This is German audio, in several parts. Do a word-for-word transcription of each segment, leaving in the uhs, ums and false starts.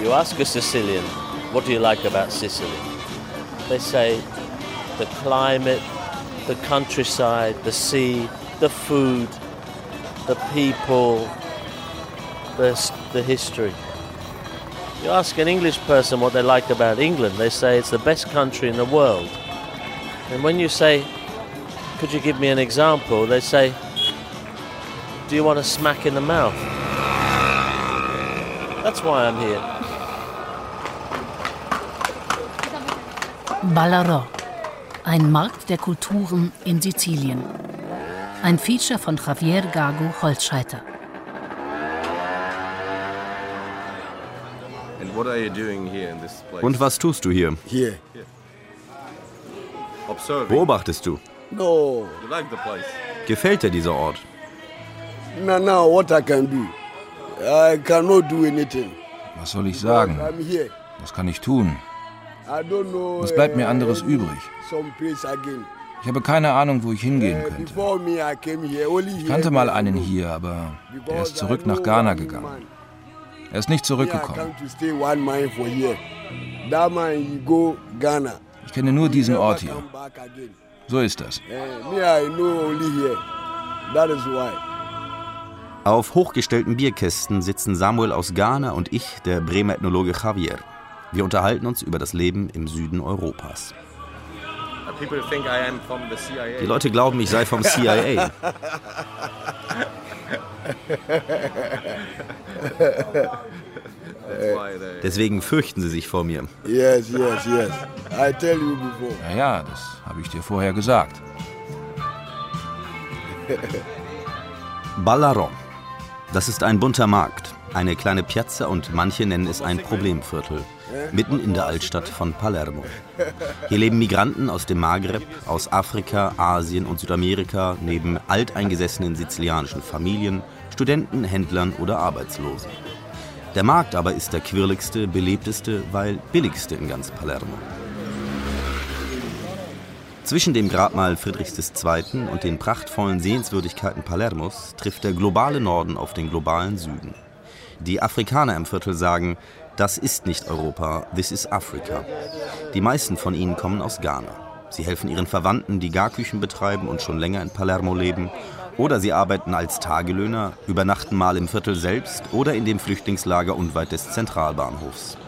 You ask a Sicilian, what do you like about Sicily? They say the climate, the countryside, the sea, the food, the people, the, the history. You ask an English person what they like about England, they say it's the best country in the world. And when you say, could you give me an example, they say, do you want a smack in the mouth? That's why I'm here. Ballarò, ein Markt der Kulturen in Sizilien. Ein Feature von Javier Gago Holzscheiter. Und was tust du hier? Hier. Beobachtest du? No. Gefällt dir dieser Ort? No, no, what I can do. I cannot do anything. Was soll ich sagen? Was kann ich tun? Was bleibt mir anderes übrig? Ich habe keine Ahnung, wo ich hingehen könnte. Ich kannte mal einen hier, aber er ist zurück nach Ghana gegangen. Er ist nicht zurückgekommen. Ich kenne nur diesen Ort hier. So ist das. Auf hochgestellten Bierkästen sitzen Samuel aus Ghana und ich, der Bremer Ethnologe Javier. Wir unterhalten uns über das Leben im Süden Europas. Die Leute glauben, ich sei vom C I A. Deswegen fürchten sie sich vor mir. Yes, yes, yes. I tell you before. Ja, ja, das habe ich dir vorher gesagt. Ballarò. Das ist ein bunter Markt, eine kleine Piazza und manche nennen es ein Problemviertel, mitten in der Altstadt von Palermo. Hier leben Migranten aus dem Maghreb, aus Afrika, Asien und Südamerika, neben alteingesessenen sizilianischen Familien, Studenten, Händlern oder Arbeitslosen. Der Markt aber ist der quirligste, belebteste, weil billigste in ganz Palermo. Zwischen dem Grabmal Friedrichs der Zweite und den prachtvollen Sehenswürdigkeiten Palermos trifft der globale Norden auf den globalen Süden. Die Afrikaner im Viertel sagen, das ist nicht Europa, this is Africa. Die meisten von ihnen kommen aus Ghana. Sie helfen ihren Verwandten, die Garküchen betreiben und schon länger in Palermo leben. Oder sie arbeiten als Tagelöhner, übernachten mal im Viertel selbst oder in dem Flüchtlingslager unweit des Zentralbahnhofs.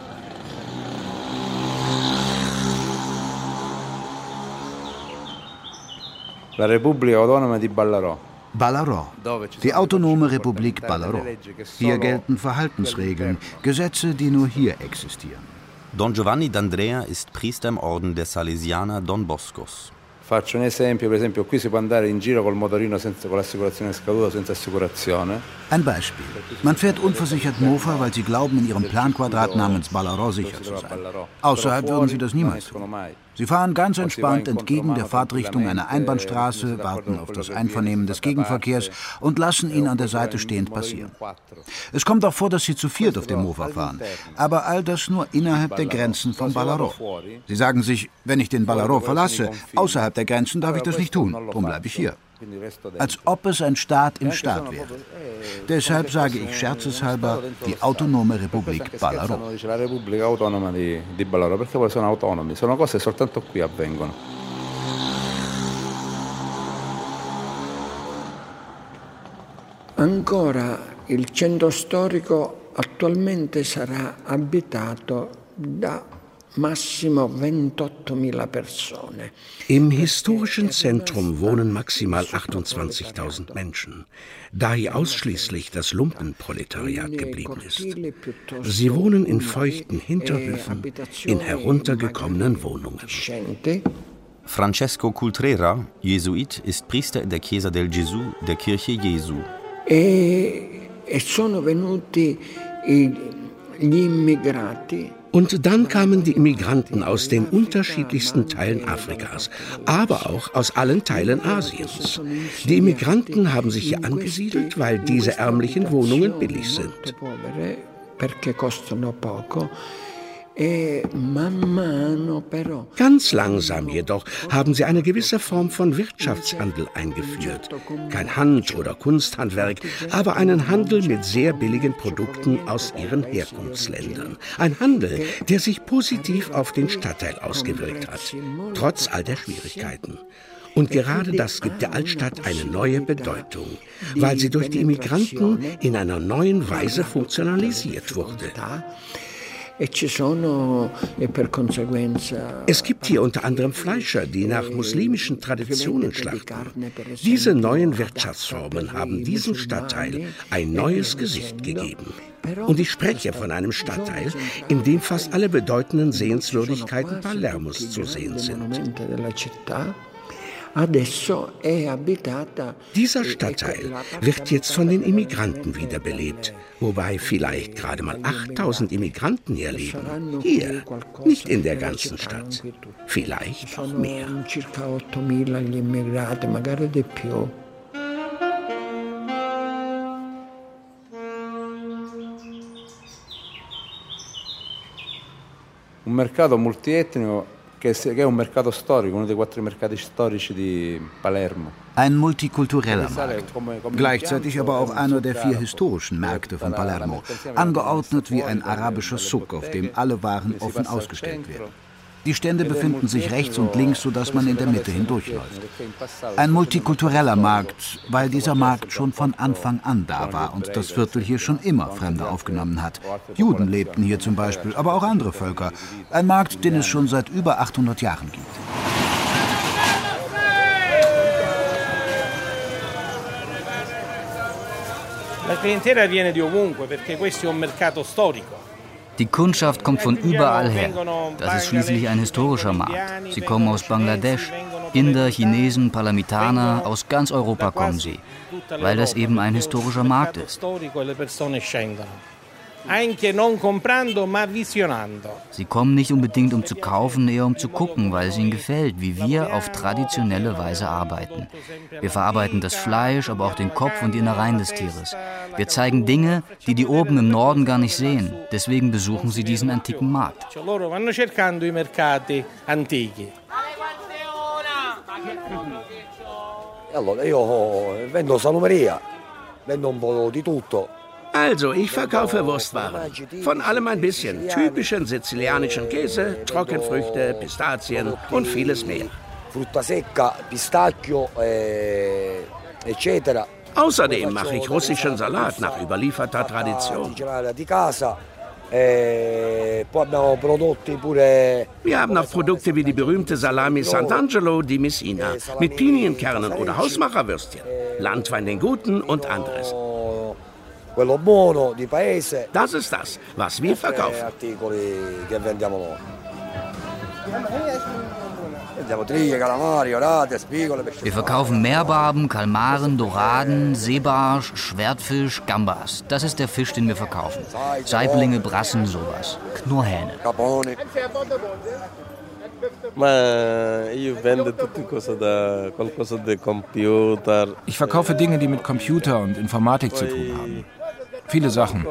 La Repubblica Autonoma di Ballarò. Ballarò, die autonome Republik Ballarò. Hier gelten Verhaltensregeln, Gesetze, die nur hier existieren. Don Giovanni D'Andrea ist Priester im Orden der Salesianer Don Boscos. Faccio un esempio, per esempio, qui si può andare in giro col motorino senza, con l'assicurazione scaduta, senza assicurazione. Ein Beispiel. Man fährt unversichert Mofa, weil sie glauben, in ihrem Planquadrat namens Ballarò sicher zu sein. Außerhalb würden sie das niemals tun. Sie fahren ganz entspannt entgegen der Fahrtrichtung einer Einbahnstraße, warten auf das Einvernehmen des Gegenverkehrs und lassen ihn an der Seite stehend passieren. Es kommt auch vor, dass sie zu viert auf dem Mofa fahren, aber all das nur innerhalb der Grenzen von Ballarò. Sie sagen sich, wenn ich den Ballarò verlasse, außerhalb der Grenzen darf ich das nicht tun, darum bleibe ich hier. Als ob es ein Staat im Staat wäre. Deshalb sage ich scherzeshalber die autonome Republik Ballarò. La Repubblica Autonoma di, di Ballarò, perché poi sono autonomi, sono cose che soltanto qui avvengono. Ancora il centro storico attualmente sarà abitato da massimo ventottomila persone. Im historischen Zentrum wohnen maximal achtundzwanzigtausend Menschen, da hier ausschließlich das Lumpenproletariat geblieben ist. Sie wohnen in feuchten Hinterhöfen, in heruntergekommenen Wohnungen. Francesco Cultrera, Jesuit, ist Priester in der Chiesa del Gesù, der Kirche Jesu. E, e sono venuti i, gli immigrati. Und dann kamen die Immigranten aus den unterschiedlichsten Teilen Afrikas, aber auch aus allen Teilen Asiens. Die Immigranten haben sich hier angesiedelt, weil diese ärmlichen Wohnungen billig sind. Ganz langsam jedoch haben sie eine gewisse Form von Wirtschaftshandel eingeführt. Kein Hand- oder Kunsthandwerk, aber einen Handel mit sehr billigen Produkten aus ihren Herkunftsländern. Ein Handel, der sich positiv auf den Stadtteil ausgewirkt hat, trotz all der Schwierigkeiten. Und gerade das gibt der Altstadt eine neue Bedeutung, weil sie durch die Immigranten in einer neuen Weise funktionalisiert wurde. Es gibt hier unter anderem Fleischer, die nach muslimischen Traditionen schlachten. Diese neuen Wirtschaftsformen haben diesem Stadtteil ein neues Gesicht gegeben. Und ich spreche von einem Stadtteil, in dem fast alle bedeutenden Sehenswürdigkeiten Palermos zu sehen sind. Dieser Stadtteil wird jetzt von den Immigranten wiederbelebt, wobei vielleicht gerade mal achttausend Immigranten hier leben. Hier, nicht in der ganzen Stadt. Vielleicht auch mehr. Un mercato multietnico che è un mercato storico, uno dei quattro mercati storici di Palermo. Ein multikultureller Markt, gleichzeitig aber auch einer der vier historischen Märkte von Palermo, angeordnet wie ein arabischer Suk, auf dem alle Waren offen ausgestellt werden. Die Stände befinden sich rechts und links, sodass man in der Mitte hindurchläuft. Ein multikultureller Markt, weil dieser Markt schon von Anfang an da war und das Viertel hier schon immer Fremde aufgenommen hat. Juden lebten hier zum Beispiel, aber auch andere Völker. Ein Markt, den es schon seit über achthundert Jahren gibt. La clientela viene di ovunque perché questo è un mercato storico. Die Kundschaft kommt von überall her. Das ist schließlich ein historischer Markt. Sie kommen aus Bangladesch, Inder, Chinesen, Palermitaner, aus ganz Europa kommen sie, weil das eben ein historischer Markt ist. Sie kommen nicht unbedingt, um zu kaufen, eher um zu gucken, weil es ihnen gefällt, wie wir auf traditionelle Weise arbeiten. Wir verarbeiten das Fleisch, aber auch den Kopf und die Innereien des Tieres. Wir zeigen Dinge, die die oben im Norden gar nicht sehen. Deswegen besuchen sie diesen antiken Markt. Allora, io vendo salumeria, vendo un po' di tutto. Also, ich verkaufe Wurstwaren. Von allem ein bisschen. Typischen sizilianischen Käse, Trockenfrüchte, Pistazien und vieles mehr. Frutta secca, pistacchio, eh, et cetera. Außerdem mache ich russischen Salat nach überlieferter Tradition. Wir haben auch Produkte wie die berühmte Salami Sant'Angelo di Messina mit Pinienkernen oder Hausmacherwürstchen, Landwein den Guten und anderes. Das ist das, was wir verkaufen. Wir verkaufen Meerbarben, Kalmaren, Doraden, Seebarsch, Schwertfisch, Gambas. Das ist der Fisch, den wir verkaufen. Saiblinge, Brassen, sowas. Knurrhähne. Ich verkaufe Dinge, die mit Computer und Informatik zu tun haben. Viele Sachen.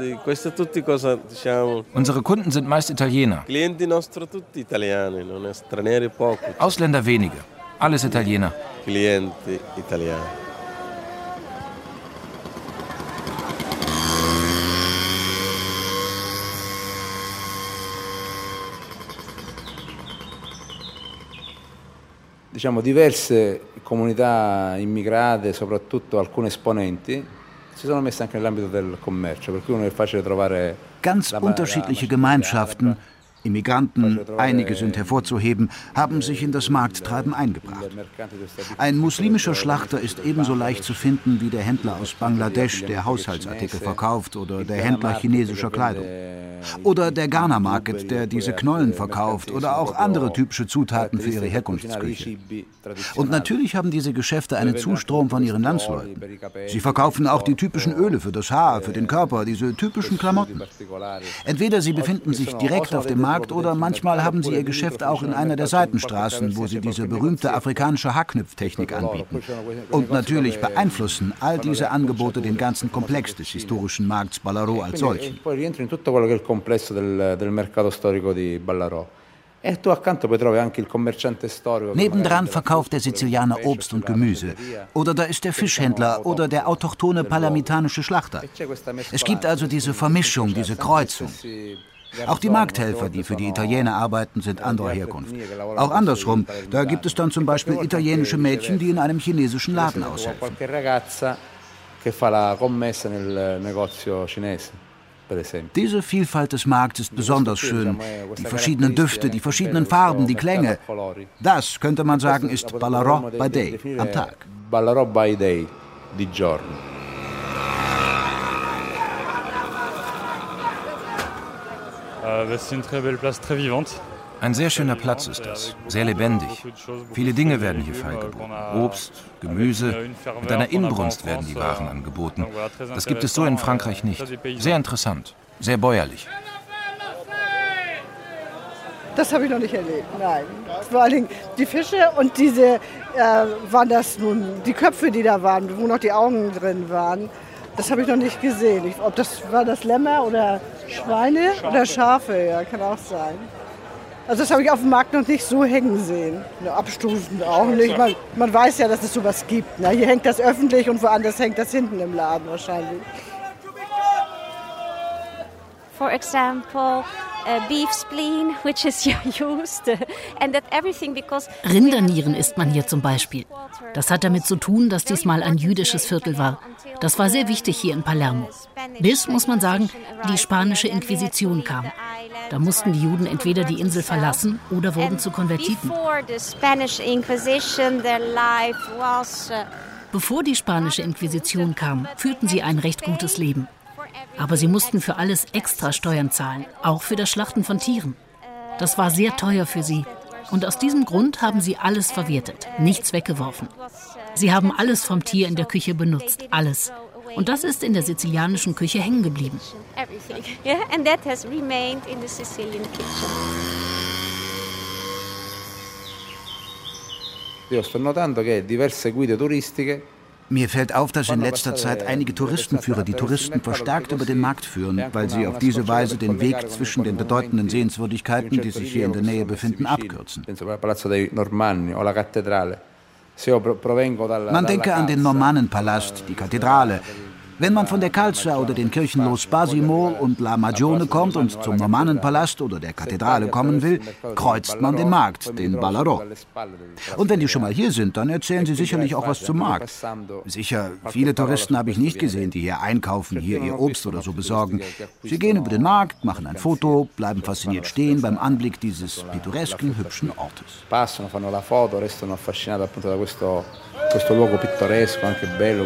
Unsere Kunden sind meist Italiener. Ausländer wenige. Alles Italiener. Diciamo diverse comunità immigrate, soprattutto alcune esponenti, si sono messe anche nell'ambito del commercio, per cui non è facile trovare. Ganz unterschiedliche Gemeinschaften, Immigranten, einige sind hervorzuheben, haben sich in das Markttreiben eingebracht. Ein muslimischer Schlachter ist ebenso leicht zu finden wie der Händler aus Bangladesch, der Haushaltsartikel verkauft, oder der Händler chinesischer Kleidung. Oder der Ghana Market, der diese Knollen verkauft, oder auch andere typische Zutaten für ihre Herkunftsküche. Und natürlich haben diese Geschäfte einen Zustrom von ihren Landsleuten. Sie verkaufen auch die typischen Öle für das Haar, für den Körper, diese typischen Klamotten. Entweder sie befinden sich direkt auf dem Markt Markt oder manchmal haben sie ihr Geschäft auch in einer der Seitenstraßen, wo sie diese berühmte afrikanische Haarknüpftechnik anbieten. Und natürlich beeinflussen all diese Angebote den ganzen Komplex des historischen Markts Ballarò als solchen. Nebendran verkauft der Sizilianer Obst und Gemüse. Oder da ist der Fischhändler oder der autochthone palermitanische Schlachter. Es gibt also diese Vermischung, diese Kreuzung. Auch die Markthelfer, die für die Italiener arbeiten, sind anderer Herkunft. Auch andersrum, da gibt es dann zum Beispiel italienische Mädchen, die in einem chinesischen Laden aushelfen. Diese Vielfalt des Markts ist besonders schön. Die verschiedenen Düfte, die verschiedenen Farben, die Klänge. Das, könnte man sagen, ist Ballarò by Day, am Tag. Ballarò by Day, di giorno. Ein sehr schöner Platz ist das, sehr lebendig. Viele Dinge werden hier feilgeboten. Obst, Gemüse, mit einer Inbrunst werden die Waren angeboten. Das gibt es so in Frankreich nicht. Sehr interessant, sehr bäuerlich. Das habe ich noch nicht erlebt, nein. Vor allen Dingen die Fische und diese, äh, waren das nun die Köpfe, die da waren, wo noch die Augen drin waren. Das habe ich noch nicht gesehen. Ich, ob das war das Lämmer oder Schweine oder Schafe, ja, kann auch sein. Also das habe ich auf dem Markt noch nicht so hängen sehen. Abstufend auch nicht. Man, man weiß ja, dass es sowas gibt. Na, hier hängt das öffentlich und woanders hängt das hinten im Laden wahrscheinlich. For example, uh, beef spleen, which is used, and that everything because Rindernieren isst man hier zum Beispiel. Das hat damit zu tun, dass dies mal ein jüdisches Viertel war. Das war sehr wichtig hier in Palermo. Bis, muss man sagen, die spanische Inquisition kam. Da mussten die Juden entweder die Insel verlassen oder wurden zu Konvertiten. Bevor die spanische Inquisition kam, führten sie ein recht gutes Leben. Aber sie mussten für alles extra Steuern zahlen, auch für das Schlachten von Tieren. Das war sehr teuer für sie. Und aus diesem Grund haben sie alles verwertet, nichts weggeworfen. Sie haben alles vom Tier in der Küche benutzt, alles. Und das ist in der sizilianischen Küche hängen geblieben. Mir fällt auf, dass in letzter Zeit einige Touristenführer die Touristen verstärkt über den Markt führen, weil sie auf diese Weise den Weg zwischen den bedeutenden Sehenswürdigkeiten, die sich hier in der Nähe befinden, abkürzen. Man denke an den Normannenpalast, die Kathedrale. Wenn man von der Calza oder den Kirchen Lo Spasimo und La Magione kommt und zum Normannenpalast oder der Kathedrale kommen will, kreuzt man den Markt, den Ballarò. Und wenn die schon mal hier sind, dann erzählen sie sicherlich auch was zum Markt. Sicher, viele Touristen habe ich nicht gesehen, die hier einkaufen, hier ihr Obst oder so besorgen. Sie gehen über den Markt, machen ein Foto, bleiben fasziniert stehen beim Anblick dieses pittoresken, hübschen Ortes. Passano, fanno la foto, restano affascinati appunto da questo, questo luogo pittoresco, anche bello.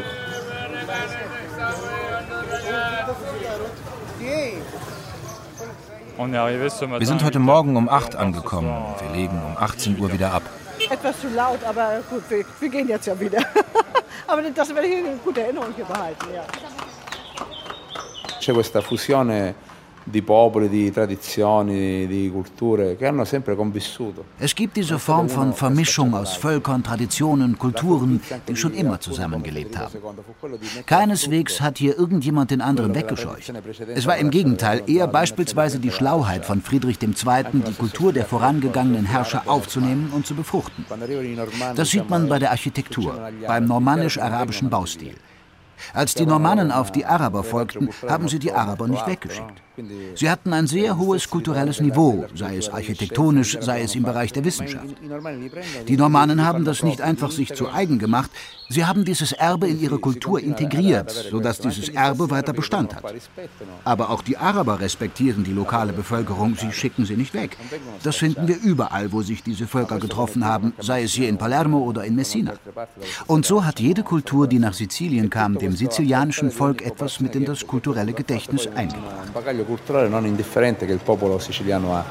Wir sind heute Morgen um acht angekommen. Wir legen um achtzehn Uhr wieder ab. Etwas zu laut, aber gut, wir, wir gehen jetzt ja wieder. Aber das werde ich in guter Erinnerung hier behalten, ja. C'è questa fusione di popoli, di tradizioni, di culture che hanno sempre convissuto. Es gibt diese Form von Vermischung aus Völkern, Traditionen, Kulturen, die schon immer zusammengelebt haben. Keineswegs hat hier irgendjemand den anderen weggescheucht. Es war im Gegenteil eher beispielsweise die Schlauheit von Friedrich der Zweite., die Kultur der vorangegangenen Herrscher aufzunehmen und zu befruchten. Das sieht man bei der Architektur, beim normannisch-arabischen Baustil. Als die Normannen auf die Araber folgten, haben sie die Araber nicht weggeschickt. Sie hatten ein sehr hohes kulturelles Niveau, sei es architektonisch, sei es im Bereich der Wissenschaft. Die Normannen haben das nicht einfach sich zu eigen gemacht, sie haben dieses Erbe in ihre Kultur integriert, sodass dieses Erbe weiter Bestand hat. Aber auch die Araber respektieren die lokale Bevölkerung, sie schicken sie nicht weg. Das finden wir überall, wo sich diese Völker getroffen haben, sei es hier in Palermo oder in Messina. Und so hat jede Kultur, die nach Sizilien kam, dem sizilianischen Volk etwas mit in das kulturelle Gedächtnis eingebracht. culturale non indifferente che il popolo siciliano ha.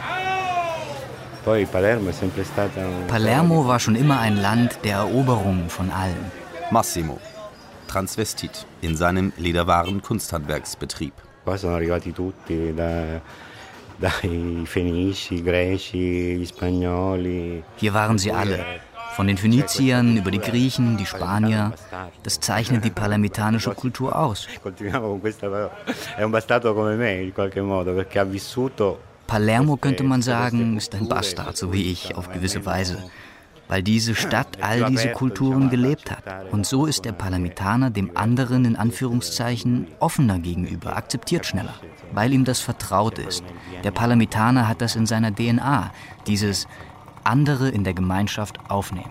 Palermo war schon immer ein Land der Eroberung von allen. Massimo, Transvestit, in seinem Lederwaren-Kunsthandwerksbetrieb. Hier waren sie alle. Von den Phöniziern über die Griechen, die Spanier. Das zeichnet die palermitanische Kultur aus. Palermo, könnte man sagen, ist ein Bastard, so wie ich, auf gewisse Weise. Weil diese Stadt all diese Kulturen gelebt hat. Und so ist der Palermitaner dem anderen, in Anführungszeichen, offener gegenüber, akzeptiert schneller, weil ihm das vertraut ist. Der Palermitaner hat das in seiner D N A, dieses andere in der Gemeinschaft aufnehmen.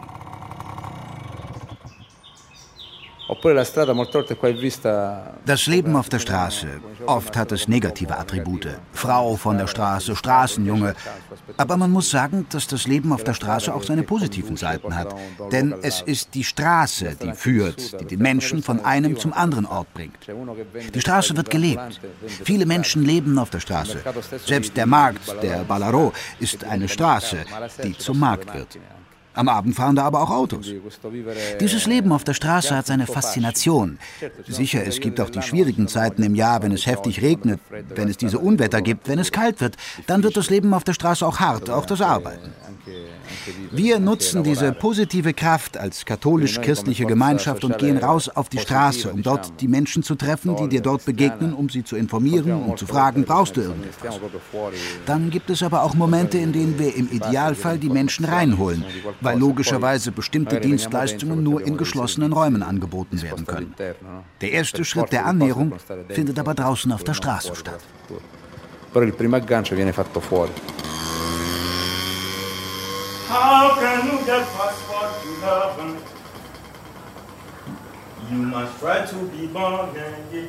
Das Leben auf der Straße, oft hat es negative Attribute. Frau von der Straße, Straßenjunge. Aber man muss sagen, dass das Leben auf der Straße auch seine positiven Seiten hat. Denn es ist die Straße, die führt, die den Menschen von einem zum anderen Ort bringt. Die Straße wird gelebt. Viele Menschen leben auf der Straße. Selbst der Markt, der Ballarò, ist eine Straße, die zum Markt wird. Am Abend fahren da aber auch Autos. Dieses Leben auf der Straße hat seine Faszination. Sicher, es gibt auch die schwierigen Zeiten im Jahr, wenn es heftig regnet, wenn es diese Unwetter gibt, wenn es kalt wird. Dann wird das Leben auf der Straße auch hart, auch das Arbeiten. Wir nutzen diese positive Kraft als katholisch-christliche Gemeinschaft und gehen raus auf die Straße, um dort die Menschen zu treffen, die dir dort begegnen, um sie zu informieren, um zu fragen, brauchst du irgendetwas? Dann gibt es aber auch Momente, in denen wir im Idealfall die Menschen reinholen, weil logischerweise bestimmte Dienstleistungen nur in geschlossenen Räumen angeboten werden können. Der erste Schritt der Annäherung findet aber draußen auf der Straße statt. How can you get passport to heaven? You must try to be born again.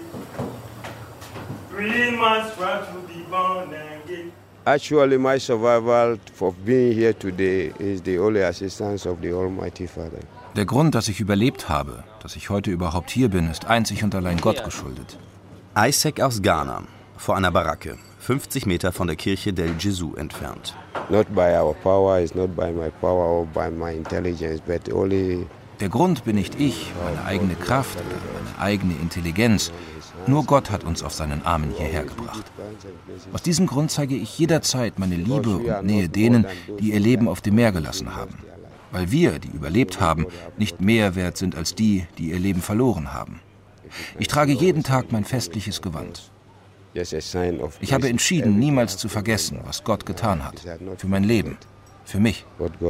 We must try to be born again. Actually, my survival of being here today is the only assistance of the Almighty Father. Der Grund, dass ich überlebt habe, dass ich heute überhaupt hier bin, ist einzig und allein Gott geschuldet. Isaac aus Ghana, vor einer Baracke, fünfzig Meter von der Kirche del Gesù entfernt. Not by our power, it's not by my power or by my intelligence, but only. Der Grund bin nicht ich, meine eigene Kraft oder meine eigene Intelligenz. Nur Gott hat uns auf seinen Armen hierher gebracht. Aus diesem Grund zeige ich jederzeit meine Liebe und Nähe denen, die ihr Leben auf dem Meer gelassen haben. Weil wir, die überlebt haben, nicht mehr wert sind als die, die ihr Leben verloren haben. Ich trage jeden Tag mein festliches Gewand. Ich habe entschieden, niemals zu vergessen, was Gott getan hat. Für mein Leben. Für mich.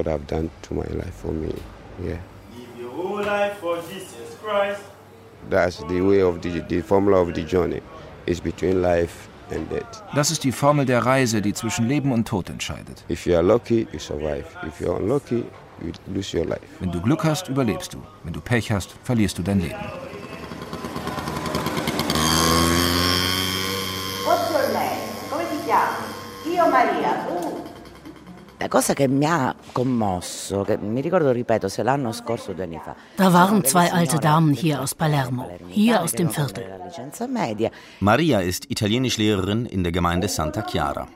Das ist die Formel der Reise, die zwischen Leben und Tod entscheidet. Wenn du Glück hast, überlebst du. Wenn du Pech hast, verlierst du dein Leben. Io Maria, tu. La cosa che mi ha commosso, che mi ricordo, ripeto, se l'anno scorso due anni fa. Da waren zwei alte Damen hier aus Palermo, hier aus dem Viertel. Maria ist Italienischlehrerin in der Gemeinde Santa Chiara.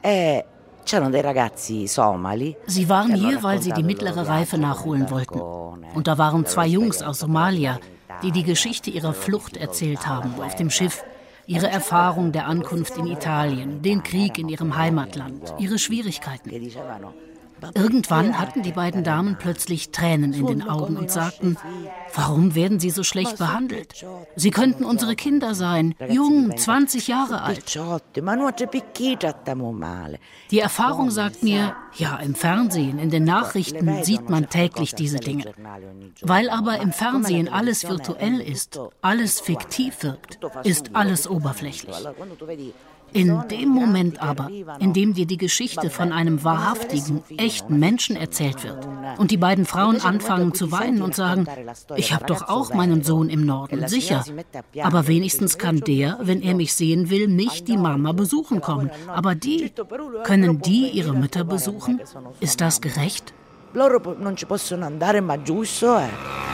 Sie waren hier, weil sie die mittlere Reife nachholen wollten. Und da waren zwei Jungs aus Somalia, die die Geschichte ihrer Flucht erzählt haben auf dem Schiff. Ihre Erfahrung der Ankunft in Italien, den Krieg in ihrem Heimatland, ihre Schwierigkeiten. Irgendwann hatten die beiden Damen plötzlich Tränen in den Augen und sagten, warum werden sie so schlecht behandelt? Sie könnten unsere Kinder sein, jung, zwanzig Jahre alt. Die Erfahrung sagt mir, ja, im Fernsehen, in den Nachrichten sieht man täglich diese Dinge. Weil aber im Fernsehen alles virtuell ist, alles fiktiv wirkt, ist alles oberflächlich. In dem Moment aber, in dem dir die Geschichte von einem wahrhaftigen, echten Menschen erzählt wird und die beiden Frauen anfangen zu weinen und sagen, ich habe doch auch meinen Sohn im Norden, sicher, aber wenigstens kann der, wenn er mich sehen will, mich, die Mama, besuchen kommen. Aber die, können die ihre Mütter besuchen? Ist das gerecht? Loro non ci possono andare, ma giusto è.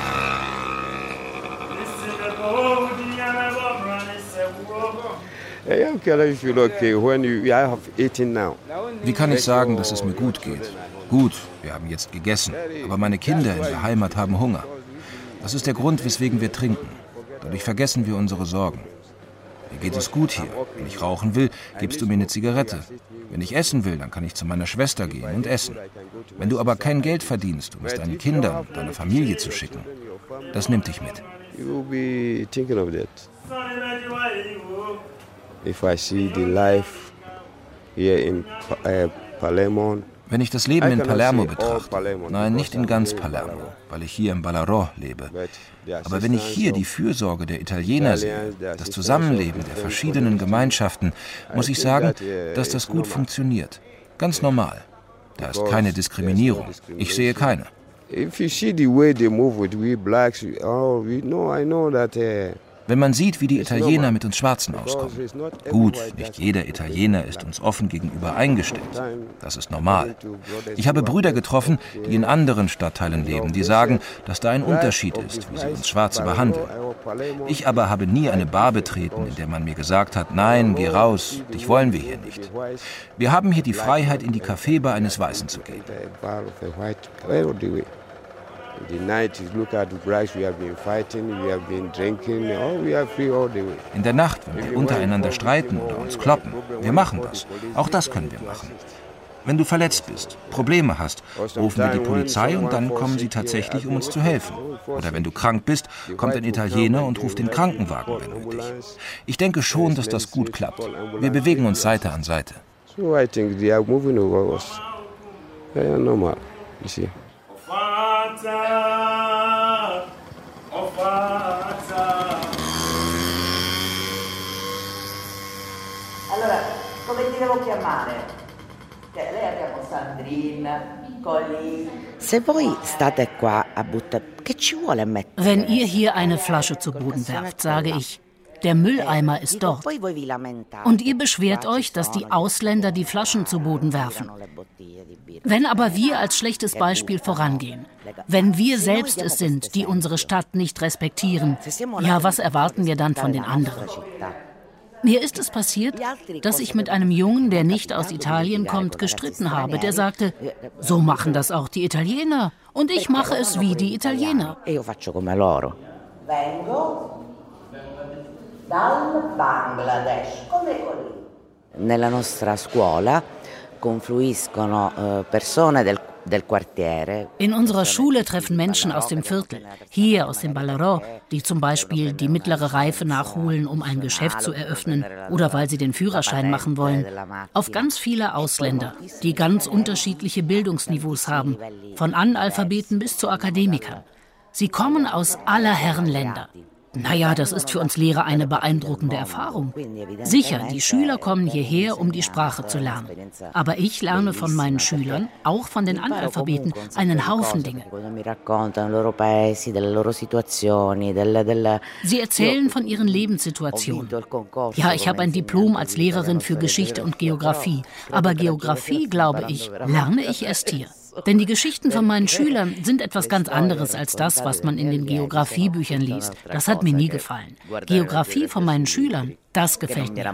Wie kann ich sagen, dass es mir gut geht? Gut, wir haben jetzt gegessen, aber meine Kinder in der Heimat haben Hunger. Das ist der Grund, weswegen wir trinken. Dadurch vergessen wir unsere Sorgen. Mir geht es gut hier. Wenn ich rauchen will, gibst du mir eine Zigarette. Wenn ich essen will, dann kann ich zu meiner Schwester gehen und essen. Wenn du aber kein Geld verdienst, um es deinen Kindern, deiner Familie zu schicken, das nimmt dich mit. If I see the life here in uh, Palermo. Wenn ich das Leben in Palermo betrachte, nein, nicht in ganz Palermo, weil ich hier im Ballarò lebe, aber wenn ich hier die Fürsorge der Italiener sehe, das Zusammenleben der verschiedenen Gemeinschaften, muss ich sagen, dass das gut funktioniert. Ganz normal. Da ist keine Diskriminierung. Ich sehe keine. Wenn man sieht, wie die Italiener mit uns Schwarzen auskommen. Gut, nicht jeder Italiener ist uns offen gegenüber eingestellt. Das ist normal. Ich habe Brüder getroffen, die in anderen Stadtteilen leben, die sagen, dass da ein Unterschied ist, wie sie uns Schwarze behandeln. Ich aber habe nie eine Bar betreten, in der man mir gesagt hat, nein, geh raus, dich wollen wir hier nicht. Wir haben hier die Freiheit, in die Kaffeebar eines Weißen zu gehen. In der Nacht, wenn wir untereinander streiten oder uns kloppen, wir machen das. Auch das können wir machen. Wenn du verletzt bist, Probleme hast, rufen wir die Polizei und dann kommen sie tatsächlich, um uns zu helfen. Oder wenn du krank bist, kommt ein Italiener und ruft den Krankenwagen, wenn nötig. Ich denke schon, dass das gut klappt. Wir bewegen uns Seite an Seite. So I think they are moving over us. Yeah, normal. You see. Oh Vater. Allora, come ti devo chiamare? Lei abbiamo Sandrine, Colli. Se voi state qua a buttare, che ci vuole mettere? Wenn ihr hier eine Flasche zu Boden werft, sage ich, der Mülleimer ist dort. Und ihr beschwert euch, dass die Ausländer die Flaschen zu Boden werfen. Wenn aber wir als schlechtes Beispiel vorangehen, wenn wir selbst es sind, die unsere Stadt nicht respektieren, ja, was erwarten wir dann von den anderen? Mir ist es passiert, dass ich mit einem Jungen, der nicht aus Italien kommt, gestritten habe. Der sagte, so machen das auch die Italiener. Und ich mache es wie die Italiener. Dal Bangladesh, come così. Nella nostra scuola confluiscono eh, persone del, del quartiere. In unserer Schule treffen Menschen aus dem Viertel, hier aus dem Ballarò, die zum Beispiel die mittlere Reife nachholen, um ein Geschäft zu eröffnen oder weil sie den Führerschein machen wollen, auf ganz viele Ausländer, die ganz unterschiedliche Bildungsniveaus haben, von Analphabeten bis zu Akademikern. Sie kommen aus aller Herren Länder. Naja, das ist für uns Lehrer eine beeindruckende Erfahrung. Sicher, die Schüler kommen hierher, um die Sprache zu lernen. Aber ich lerne von meinen Schülern, auch von den Analphabeten, einen Haufen Dinge. Sie erzählen von ihren Lebenssituationen. Ja, ich habe ein Diplom als Lehrerin für Geschichte und Geografie. Aber Geografie, glaube ich, lerne ich erst hier. Denn die Geschichten von meinen Schülern sind etwas ganz anderes als das, was man in den Geografiebüchern liest. Das hat mir nie gefallen. Geografie von meinen Schülern, das gefällt mir.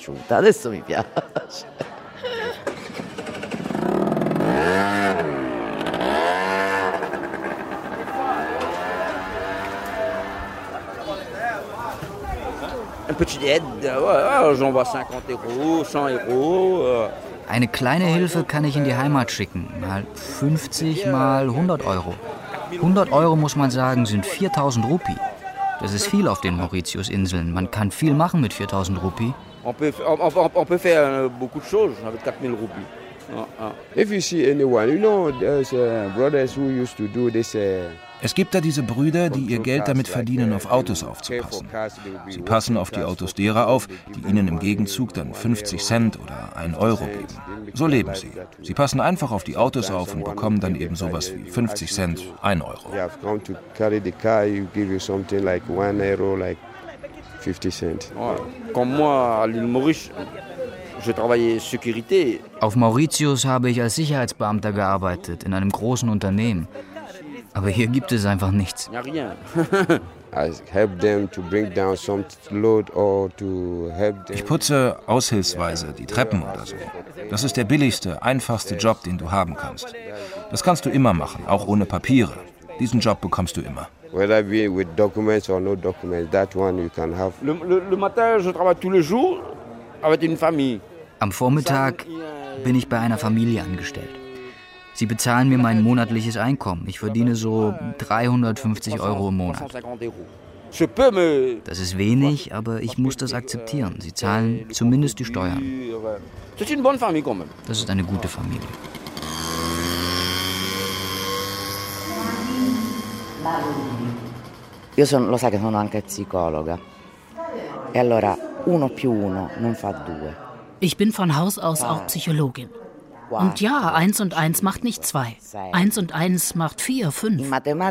Un petit aide, ouais, j'envoie cinquante euros, cent euros. Eine kleine Hilfe kann ich in die Heimat schicken, mal fünfzig, mal hundert Euro. hundert Euro, muss man sagen, sind viertausend Rupie. Das ist viel auf den Mauritiusinseln. Man kann viel machen mit viertausend Rupie. On peut, on, on peut faire beaucoup de choses avec quatre mille Rupie. If you see anyone, you know, there's uh, brothers who used to do this. Uh Es gibt da diese Brüder, die ihr Geld damit verdienen, auf Autos aufzupassen. Sie passen auf die Autos derer auf, die ihnen im Gegenzug dann fünfzig Cent oder einen Euro geben. So leben sie. Sie passen einfach auf die Autos auf und bekommen dann eben sowas wie fünfzig Cent, ein Euro. Auf Mauritius habe ich als Sicherheitsbeamter gearbeitet, in einem großen Unternehmen. Aber hier gibt es einfach nichts. Ich putze aushilfsweise die Treppen oder so. Das ist der billigste, einfachste Job, den du haben kannst. Das kannst du immer machen, auch ohne Papiere. Diesen Job bekommst du immer. Whether be with documents or no documents, that one you can have. Le, le, le matin, je travaille tous les jours avec une famille. Am Vormittag bin ich bei einer Familie angestellt. Sie bezahlen mir mein monatliches Einkommen. Ich verdiene so dreihundertfünfzig Euro im Monat. Das ist wenig, aber ich muss das akzeptieren. Sie zahlen zumindest die Steuern. Das ist eine gute Familie. Io sono, lo sai che sono anche psicologa. E allora uno più uno non fa due. Ich bin von Haus aus auch Psychologin. Und ja, eins und eins macht nicht zwei. Eins und eins macht vier, fünf.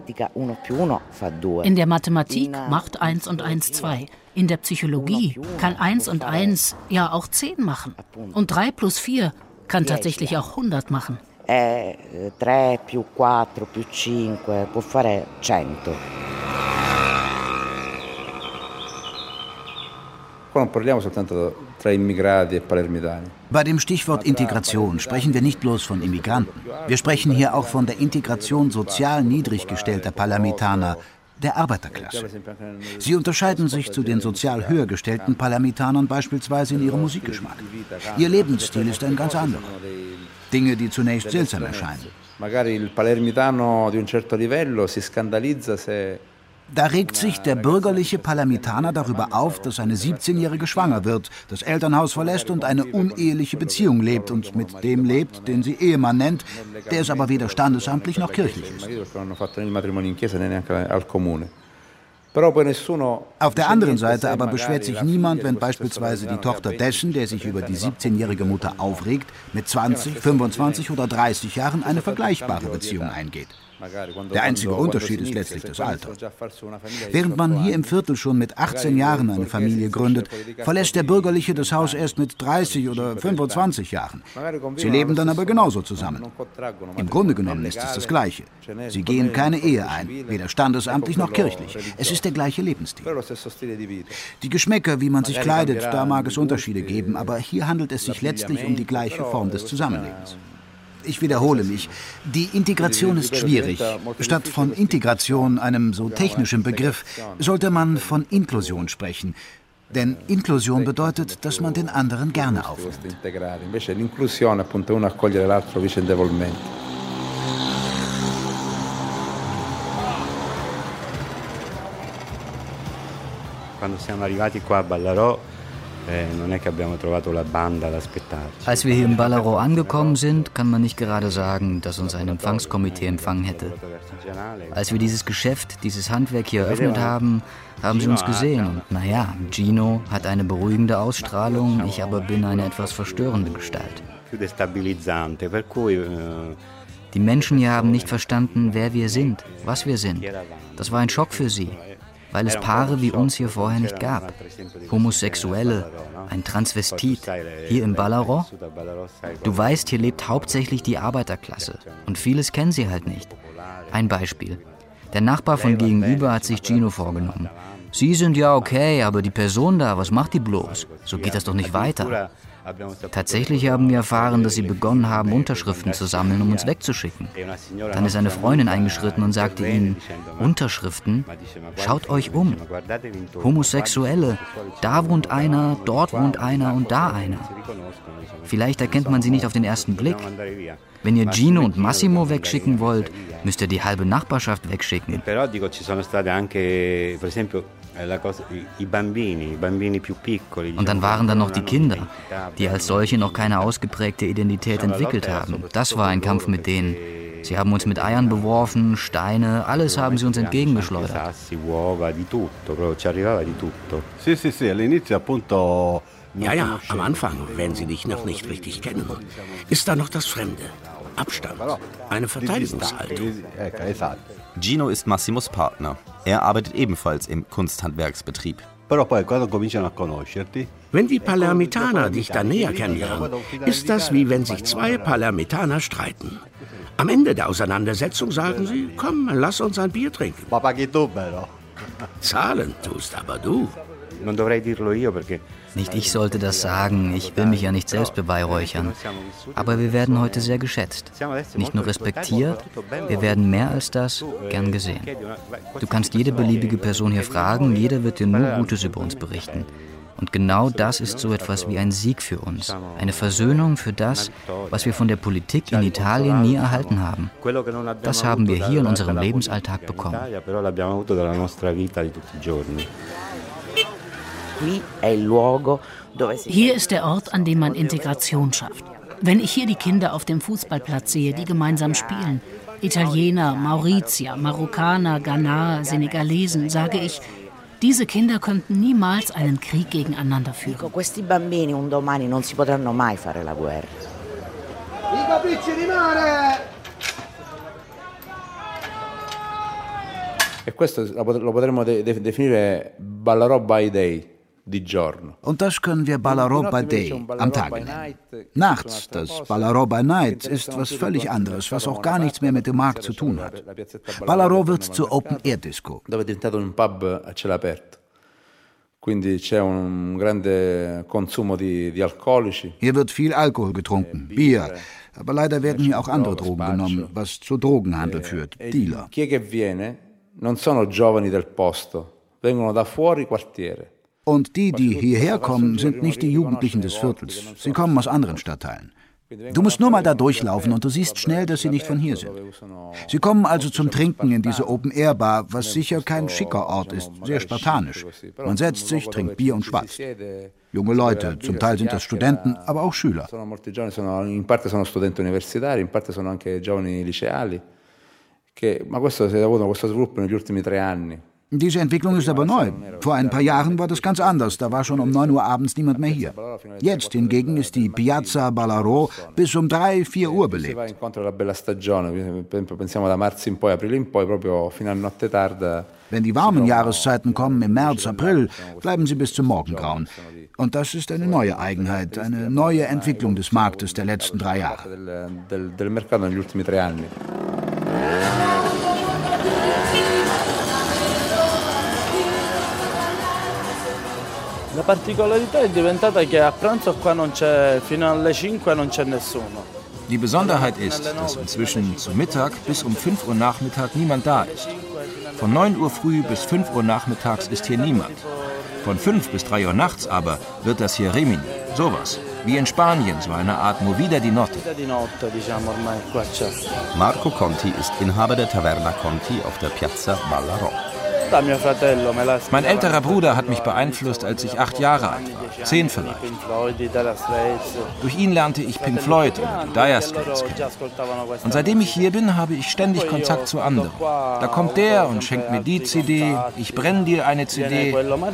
In der Mathematik macht eins und eins zwei. In der Psychologie kann eins und eins ja auch zehn machen. Und drei plus vier kann tatsächlich auch hundert machen. drei più quattro più cinque può fare cento. Bei dem Stichwort Integration sprechen wir nicht bloß von Immigranten. Wir sprechen hier auch von der Integration sozial niedrig gestellter Palermitaner, der Arbeiterklasse. Sie unterscheiden sich zu den sozial höher gestellten Palermitanern beispielsweise in ihrem Musikgeschmack. Ihr Lebensstil ist ein ganz anderer. Dinge, die zunächst seltsam erscheinen. Da regt sich der bürgerliche Palermitaner darüber auf, dass eine siebzehnjährige schwanger wird, das Elternhaus verlässt und eine uneheliche Beziehung lebt und mit dem lebt, den sie Ehemann nennt, der es aber weder standesamtlich noch kirchlich ist. Auf der anderen Seite aber beschwert sich niemand, wenn beispielsweise die Tochter dessen, der sich über die siebzehnjährige Mutter aufregt, mit zwanzig, fünfundzwanzig oder dreißig Jahren eine vergleichbare Beziehung eingeht. Der einzige Unterschied ist letztlich das Alter. Während man hier im Viertel schon mit achtzehn Jahren eine Familie gründet, verlässt der Bürgerliche das Haus erst mit dreißig oder fünfundzwanzig Jahren. Sie leben dann aber genauso zusammen. Im Grunde genommen ist es das Gleiche. Sie gehen keine Ehe ein, weder standesamtlich noch kirchlich. Es ist der gleiche Lebensstil. Die Geschmäcker, wie man sich kleidet, da mag es Unterschiede geben, aber hier handelt es sich letztlich um die gleiche Form des Zusammenlebens. Ich wiederhole mich, die Integration ist schwierig. Statt von Integration, einem so technischen Begriff, sollte man von Inklusion sprechen. Denn Inklusion bedeutet, dass man den anderen gerne aufnimmt. Quando siamo arrivati qua a Ballarò, Als wir hier in Ballarò angekommen sind, kann man nicht gerade sagen, dass uns ein Empfangskomitee empfangen hätte. Als wir dieses Geschäft, dieses Handwerk hier eröffnet haben, haben sie uns gesehen und naja, Gino hat eine beruhigende Ausstrahlung, ich aber bin eine etwas verstörende Gestalt. Die Menschen hier haben nicht verstanden, wer wir sind, was wir sind. Das war ein Schock für sie. Weil es Paare wie uns hier vorher nicht gab. Homosexuelle, ein Transvestit, hier in Ballarò. Du weißt, hier lebt hauptsächlich die Arbeiterklasse und vieles kennen sie halt nicht. Ein Beispiel. Der Nachbar von gegenüber hat sich Gino vorgenommen. Sie sind ja okay, aber die Person da, was macht die bloß? So geht das doch nicht weiter. Tatsächlich haben wir erfahren, dass sie begonnen haben, Unterschriften zu sammeln, um uns wegzuschicken. Dann ist eine Freundin eingeschritten und sagte ihnen, Unterschriften? Schaut euch um. Homosexuelle, da wohnt einer, dort wohnt einer und da einer. Vielleicht erkennt man sie nicht auf den ersten Blick. Wenn ihr Gino und Massimo wegschicken wollt, müsst ihr die halbe Nachbarschaft wegschicken. Und dann waren da noch die Kinder, die als solche noch keine ausgeprägte Identität entwickelt haben. Das war ein Kampf mit denen. Sie haben uns mit Eiern beworfen, Steine, alles haben sie uns entgegengeschleudert. Ja, ja, am Anfang, wenn sie dich noch nicht richtig kennen, ist da noch das Fremde. Abstand, eine Verteidigungshaltung. Gino ist Massimos Partner. Er arbeitet ebenfalls im Kunsthandwerksbetrieb. Wenn die Palermitaner dich dann näher kennenlernen, ist das wie wenn sich zwei Palermitaner streiten. Am Ende der Auseinandersetzung sagen sie, komm, lass uns ein Bier trinken. Zahlen tust aber du. Nicht ich sollte das sagen, ich will mich ja nicht selbst beweihräuchern. Aber wir werden heute sehr geschätzt. Nicht nur respektiert, wir werden mehr als das gern gesehen. Du kannst jede beliebige Person hier fragen, jeder wird dir nur Gutes über uns berichten. Und genau das ist so etwas wie ein Sieg für uns, eine Versöhnung für das, was wir von der Politik in Italien nie erhalten haben. Das haben wir hier in unserem Lebensalltag bekommen. Hier ist der Ort, an dem man Integration schafft. Wenn ich hier die Kinder auf dem Fußballplatz sehe, die gemeinsam spielen, Italiener, Mauritier, Marokkaner, Ghanaer, Senegalesen, sage ich, diese Kinder könnten niemals einen Krieg gegeneinander führen. Questi bambini un domani non si potranno mai fare la guerra. I capricci di mare! E questo lo potremmo de- de- definire Ballarò by Day, di giorno. Und das können wir Ballarò by Day, am Tage nennen. Nachts, das Ballarò by Night, ist was völlig anderes, was auch gar nichts mehr mit dem Markt zu tun hat. Ballarò wird zur Open-Air-Disco. Dove è diventato un pub a cielo aperto. Quindi c'è un grande consumo di, di alcolici. Hier wird viel Alkohol getrunken, Bier. Aber leider werden hier auch andere Drogen genommen, was zu Drogenhandel führt, Dealer. Chi è che viene non sono giovani del posto, vengono da fuori quartiere. Und die, die hierher kommen, sind nicht die Jugendlichen des Viertels. Sie kommen aus anderen Stadtteilen. Du musst nur mal da durchlaufen und du siehst schnell, dass sie nicht von hier sind. Sie kommen also zum Trinken in diese Open-Air-Bar, was sicher kein schicker Ort ist, sehr spartanisch. Man setzt sich, trinkt Bier und schwatzt. Junge Leute, zum Teil sind das Studenten, aber auch Schüler. In parte sono studenti universitari, in parte sono anche giovani liceali. Che, ma questo si è avuto questo sviluppo negli ultimi tre anni. Diese Entwicklung ist aber neu. Vor ein paar Jahren war das ganz anders. Da war schon um neun Uhr abends niemand mehr hier. Jetzt hingegen ist die Piazza Ballarò bis um drei, vier Uhr belebt. Wenn die warmen Jahreszeiten kommen, im März, April, bleiben sie bis zum Morgengrauen. Und das ist eine neue Eigenheit, eine neue Entwicklung des Marktes der letzten drei Jahre. La particolarità è diventata che a pranzo qua non c'è, fino alle cinque non c'è nessuno. Die Besonderheit ist, dass inzwischen zu Mittag bis um fünf Uhr Nachmittag niemand da ist. Von neun Uhr früh bis fünf Uhr nachmittags ist hier niemand. Von fünf bis drei Uhr nachts aber wird das hier Rimini. Sowas. Wie in Spanien, so eine Art Movida di Notte. Marco Conti ist Inhaber der Taverna Conti auf der Piazza Ballarò. Mein älterer Bruder hat mich beeinflusst, als ich acht Jahre alt war. Zehn vielleicht. Durch ihn lernte ich Pink Floyd oder die Dire Straits kennen. Und seitdem ich hier bin, habe ich ständig Kontakt zu anderen. Da kommt der und schenkt mir die C D, ich brenne dir eine C D.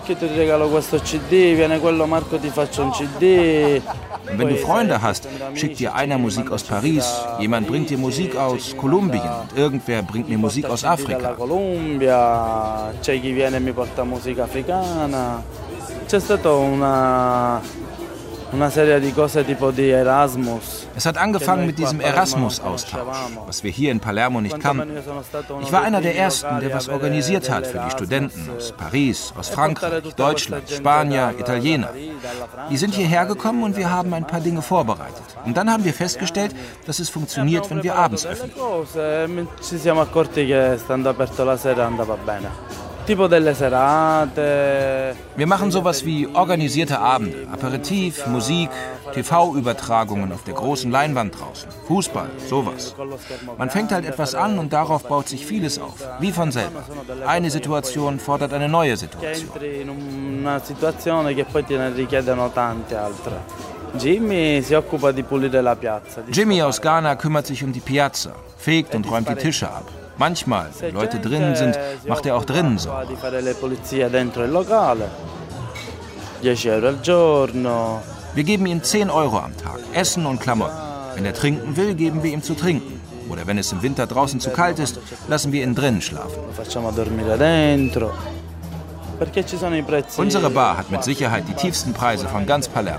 Und wenn du Freunde hast, schickt dir einer Musik aus Paris, jemand bringt dir Musik aus Kolumbien und irgendwer bringt mir Musik aus Afrika. C'è chi viene e mi porta musica africana. C'è stata una, una serie di cose tipo di Erasmus. Es hat angefangen mit diesem Erasmus-Austausch, was wir hier in Palermo nicht kannten. Ich war einer der Ersten, der was organisiert hat für die Studenten aus Paris, aus Frankreich, Deutschland, Spanier, Italiener. Die sind hierher gekommen und wir haben ein paar Dinge vorbereitet. Und dann haben wir festgestellt, dass es funktioniert, wenn wir abends öffnen. Ci siamo accorti che stando aperto la sera andava bene. Wir machen sowas wie organisierte Abende, Aperitif, Musik, T V-Übertragungen auf der großen Leinwand draußen, Fußball, sowas. Man fängt halt etwas an und darauf baut sich vieles auf, wie von selber. Eine Situation fordert eine neue Situation. Jimmy aus Ghana kümmert sich um die Piazza, fegt und räumt die Tische ab. Manchmal, wenn Leute drinnen sind, macht er auch drinnen so. Wir geben ihm zehn Euro am Tag, Essen und Klamotten. Wenn er trinken will, geben wir ihm zu trinken. Oder wenn es im Winter draußen zu kalt ist, lassen wir ihn drinnen schlafen. Unsere Bar hat mit Sicherheit die tiefsten Preise von ganz Palermo.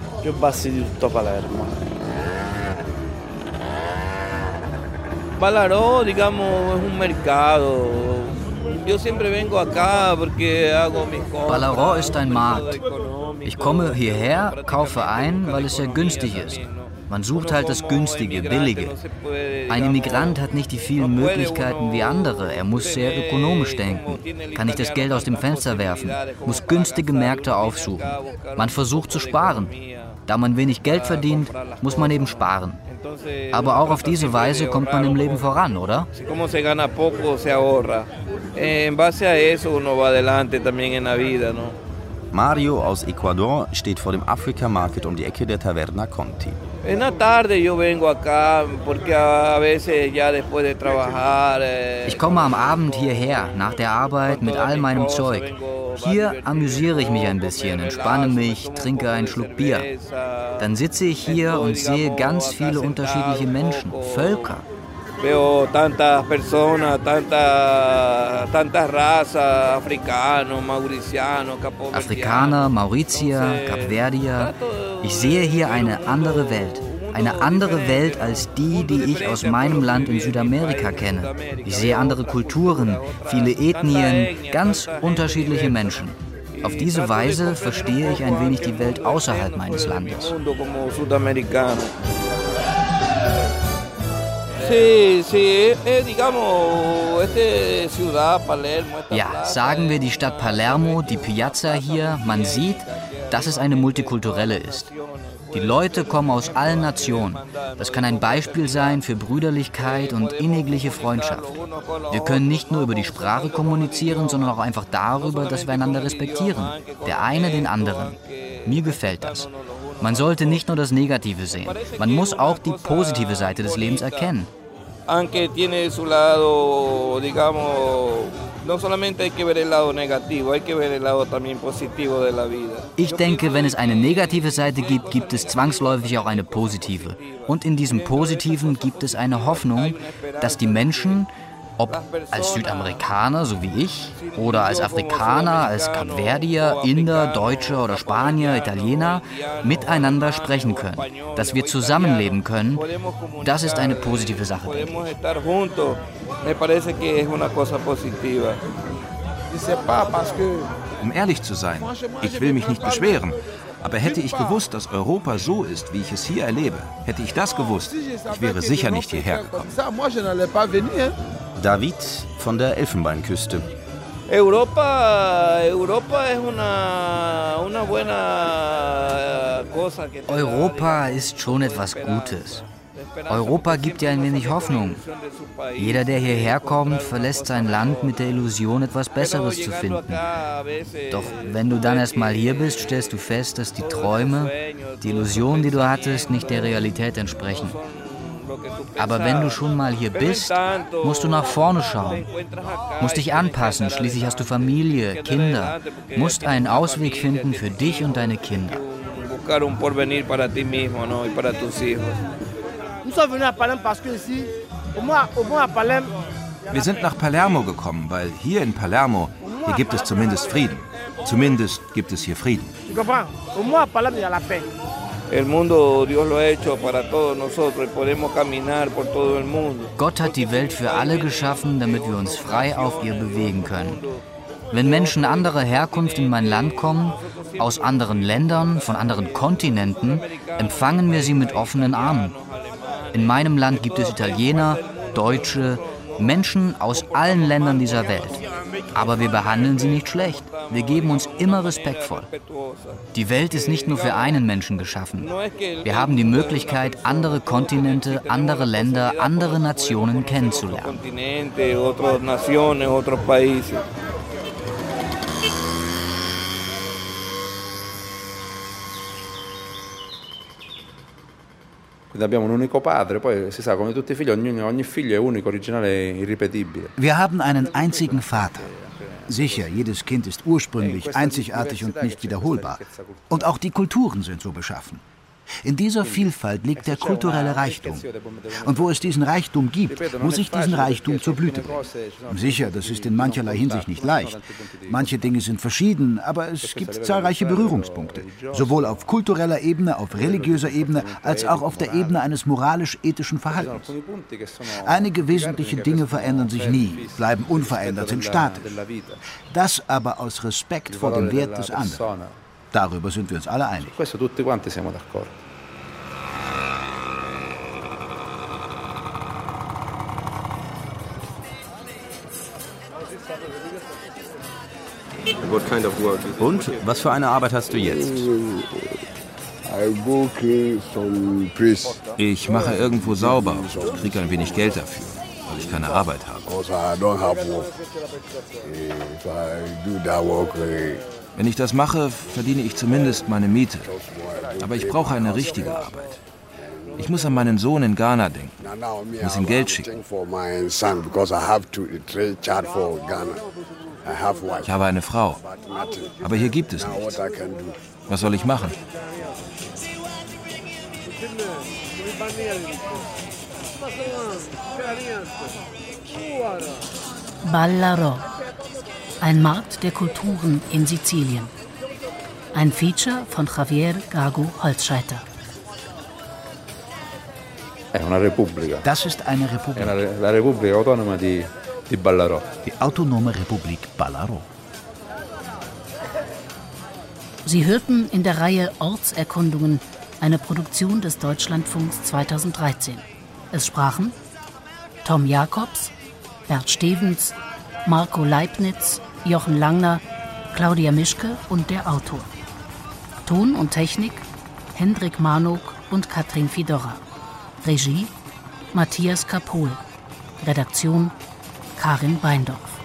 Ballarò, diciamo, è un mercato, Ballaró ist ein Markt. Ich komme hierher, kaufe ein, weil es sehr günstig ist. Man sucht halt das Günstige, Billige. Ein Immigrant hat nicht die vielen Möglichkeiten wie andere. Er muss sehr ökonomisch denken, kann nicht das Geld aus dem Fenster werfen, muss günstige Märkte aufsuchen. Man versucht zu sparen. Da man wenig Geld verdient, muss man eben sparen. Aber auch auf diese Weise kommt man im Leben voran, oder? Mario aus Ecuador steht vor dem Africa Market um die Ecke der Taverna Conti. Ich komme am Abend hierher, nach der Arbeit, mit all meinem Zeug. Hier amüsiere ich mich ein bisschen, entspanne mich, trinke einen Schluck Bier. Dann sitze ich hier und sehe ganz viele unterschiedliche Menschen, Völker. Veo tantas personas, tanta, tantas razas, africanos, mauricianos, Afrikaner, Mauritier, Kapverdier. Ich sehe hier eine andere Welt. Eine andere Welt als die, die ich aus meinem Land in Südamerika kenne. Ich sehe andere Kulturen, viele Ethnien, ganz unterschiedliche Menschen. Auf diese Weise verstehe ich ein wenig die Welt außerhalb meines Landes. Ja, sagen wir die Stadt Palermo, die Piazza hier, man sieht, dass es eine multikulturelle ist. Die Leute kommen aus allen Nationen. Das kann ein Beispiel sein für Brüderlichkeit und innigliche Freundschaft. Wir können nicht nur über die Sprache kommunizieren, sondern auch einfach darüber, dass wir einander respektieren. Der eine den anderen. Mir gefällt das. Man sollte nicht nur das Negative sehen. Man muss auch die positive Seite des Lebens erkennen. Ich denke, wenn es eine negative Seite gibt, gibt es zwangsläufig auch eine positive. Und in diesem Positiven gibt es eine Hoffnung, dass die Menschen, ob als Südamerikaner, so wie ich, oder als Afrikaner, als Kapverdier, Inder, Deutscher oder Spanier, Italiener, miteinander sprechen können. Dass wir zusammenleben können, das ist eine positive Sache, denke Um ehrlich zu sein, ich will mich nicht beschweren. Aber hätte ich gewusst, dass Europa so ist, wie ich es hier erlebe, hätte ich das gewusst, ich wäre sicher nicht hierher gekommen. David von der Elfenbeinküste. Europa, Europa ist una, una buena cosa. Europa ist schon etwas Gutes. Europa gibt dir ein wenig Hoffnung. Jeder, der hierher kommt, verlässt sein Land mit der Illusion, etwas Besseres zu finden. Doch wenn du dann erst mal hier bist, stellst du fest, dass die Träume, die Illusionen, die du hattest, nicht der Realität entsprechen. Aber wenn du schon mal hier bist, musst du nach vorne schauen, musst dich anpassen, schließlich hast du Familie, Kinder, musst einen Ausweg finden für dich und deine Kinder. Wir sind nach Palermo gekommen, weil hier in Palermo, hier gibt es zumindest Frieden. Zumindest gibt es hier Frieden. Gott hat die Welt für alle geschaffen, damit wir uns frei auf ihr bewegen können. Wenn Menschen anderer Herkunft in mein Land kommen, aus anderen Ländern, von anderen Kontinenten, empfangen wir sie mit offenen Armen. In meinem Land gibt es Italiener, Deutsche, Menschen aus allen Ländern dieser Welt. Aber wir behandeln sie nicht schlecht. Wir geben uns immer respektvoll. Die Welt ist nicht nur für einen Menschen geschaffen. Wir haben die Möglichkeit, andere Kontinente, andere Länder, andere Nationen kennenzulernen. Abbiamo un unico padre, poi si sa, come tutti i figli, ogni, ogni figlio è unico, originale, irripetibile. Wir haben einen einzigen Vater. Sicher, jedes Kind ist ursprünglich, einzigartig und nicht wiederholbar. Und auch die Kulturen sind so beschaffen. In dieser Vielfalt liegt der kulturelle Reichtum. Und wo es diesen Reichtum gibt, muss sich diesen Reichtum zur Blüte bringen. Sicher, das ist in mancherlei Hinsicht nicht leicht. Manche Dinge sind verschieden, aber es gibt zahlreiche Berührungspunkte. Sowohl auf kultureller Ebene, auf religiöser Ebene, als auch auf der Ebene eines moralisch-ethischen Verhaltens. Einige wesentliche Dinge verändern sich nie, bleiben unverändert, sind statisch. Das aber aus Respekt vor dem Wert des anderen. Darüber sind wir uns alle einig. Und was für eine Arbeit hast du jetzt? Ich mache irgendwo sauber, kriege ein wenig Geld dafür, weil ich keine Arbeit habe. Wenn ich das mache, verdiene ich zumindest meine Miete. Aber ich brauche eine richtige Arbeit. Ich muss an meinen Sohn in Ghana denken. Ich muss ihm Geld schicken. Ich habe eine Frau. Aber hier gibt es nichts. Was soll ich machen? Ballarò. Ein Markt der Kulturen in Sizilien. Ein Feature von Javier Gago Holzscheiter. Das ist eine Republik. La Repubblica Autonoma di, di Ballarò. Die Autonome Republik Ballarò. Sie hörten in der Reihe Ortserkundungen eine Produktion des Deutschlandfunks zweitausenddreizehn. Es sprachen Tom Jacobs, Bert Stevens, Marco Leibniz, Jochen Langner, Claudia Mischke und der Autor. Ton und Technik Hendrik Manuk und Katrin Fidora. Regie Matthias Kapohl. Redaktion Karin Beindorf.